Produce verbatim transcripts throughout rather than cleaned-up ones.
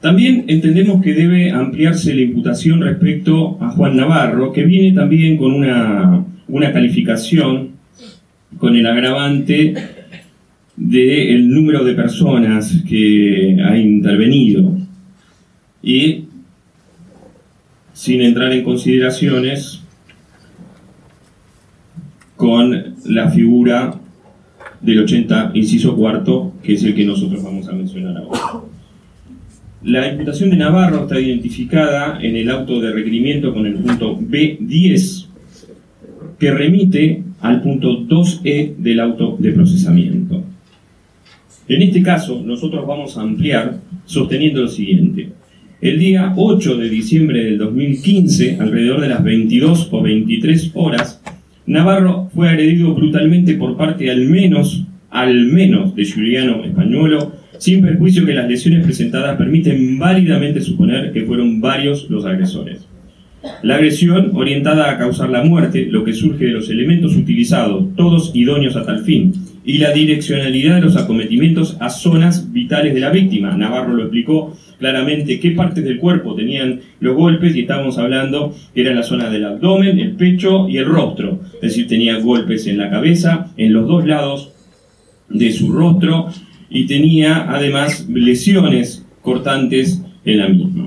También entendemos que debe ampliarse la imputación respecto a Juan Navarro, que viene también con una, una calificación con el agravante del número de personas que ha intervenido y sin entrar en consideraciones con la figura del ochenta, inciso cuarto, que es el que nosotros vamos a mencionar ahora. La imputación de Navarro está identificada en el auto de requerimiento con el punto B diez, que remite al punto dos E del auto de procesamiento. En este caso, nosotros vamos a ampliar sosteniendo lo siguiente. El día ocho de diciembre del dos mil quince, alrededor de las veintidós o veintitrés horas, Navarro fue agredido brutalmente por parte al menos, al menos de Giuliano Spagnuolo, sin perjuicio que las lesiones presentadas permiten válidamente suponer que fueron varios los agresores. La agresión, orientada a causar la muerte, lo que surge de los elementos utilizados, todos idóneos a tal fin, y la direccionalidad de los acometimientos a zonas vitales de la víctima. Navarro lo explicó claramente qué partes del cuerpo tenían los golpes, y estábamos hablando que era la zona del abdomen, el pecho y el rostro. Es decir, tenía golpes en la cabeza, en los dos lados de su rostro, y tenía además lesiones cortantes en la misma.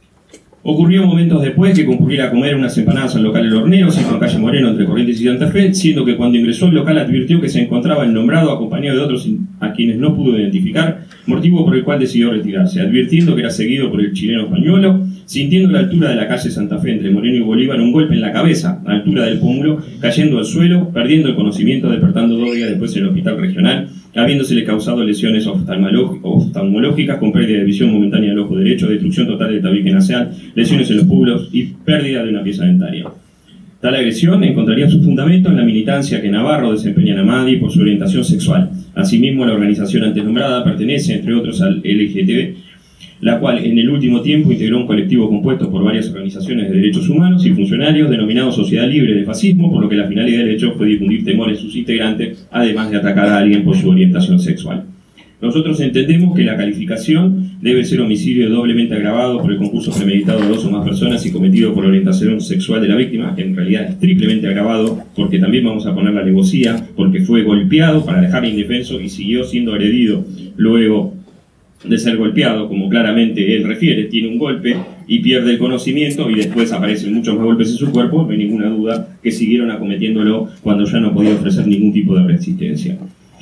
Ocurrió momentos después que concurriera a comer unas empanadas al local El Hornero, en calle Moreno, entre Corrientes y Santa Fe, siendo que cuando ingresó al local advirtió que se encontraba el nombrado acompañado de otros a quienes no pudo identificar, motivo por el cual decidió retirarse, advirtiendo que era seguido por el chileno Spagnuolo, sintiendo a la altura de la calle Santa Fe entre Moreno y Bolívar un golpe en la cabeza, a la altura del pómulo, cayendo al suelo, perdiendo el conocimiento, despertando dos días después en el hospital regional, habiéndosele causado lesiones oftalmológicas con pérdida de visión momentánea del ojo derecho, destrucción total del tabique nasal, lesiones en los pómulos y pérdida de una pieza dentaria. Tal agresión encontraría su fundamento en la militancia que Navarro desempeña en Amadi por su orientación sexual. Asimismo, la organización antes nombrada pertenece, entre otros, al L G T B, la cual en el último tiempo integró un colectivo compuesto por varias organizaciones de derechos humanos y funcionarios denominado Sociedad Libre de Fascismo, por lo que la finalidad del hecho fue difundir temores en sus integrantes, además de atacar a alguien por su orientación sexual. Nosotros entendemos que la calificación debe ser homicidio doblemente agravado por el concurso premeditado de dos o más personas y cometido por orientación sexual de la víctima, que en realidad es triplemente agravado, porque también vamos a poner la alevosía, porque fue golpeado para dejarle indefenso y siguió siendo agredido luego de ser golpeado, como claramente él refiere, tiene un golpe y pierde el conocimiento y después aparecen muchos más golpes en su cuerpo. No hay ninguna duda que siguieron acometiéndolo cuando ya no podía ofrecer ningún tipo de resistencia.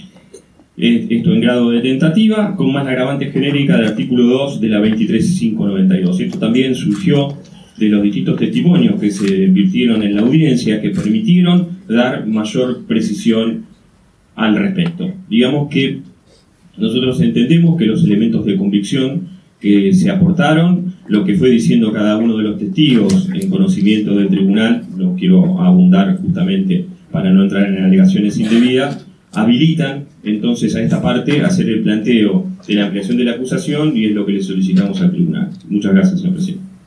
Esto en grado de tentativa, con más la agravante genérica del artículo dos de la veintitrés mil quinientos noventa y dos. Esto también surgió de los distintos testimonios que se virtieron en la audiencia, que permitieron dar mayor precisión al respecto. Digamos que nosotros entendemos que los elementos de convicción que se aportaron, lo que fue diciendo cada uno de los testigos en conocimiento del tribunal, no quiero abundar justamente para no entrar en alegaciones indebidas, habilitan entonces a esta parte a hacer el planteo de la ampliación de la acusación, y es lo que le solicitamos al tribunal. Muchas gracias, señor presidente.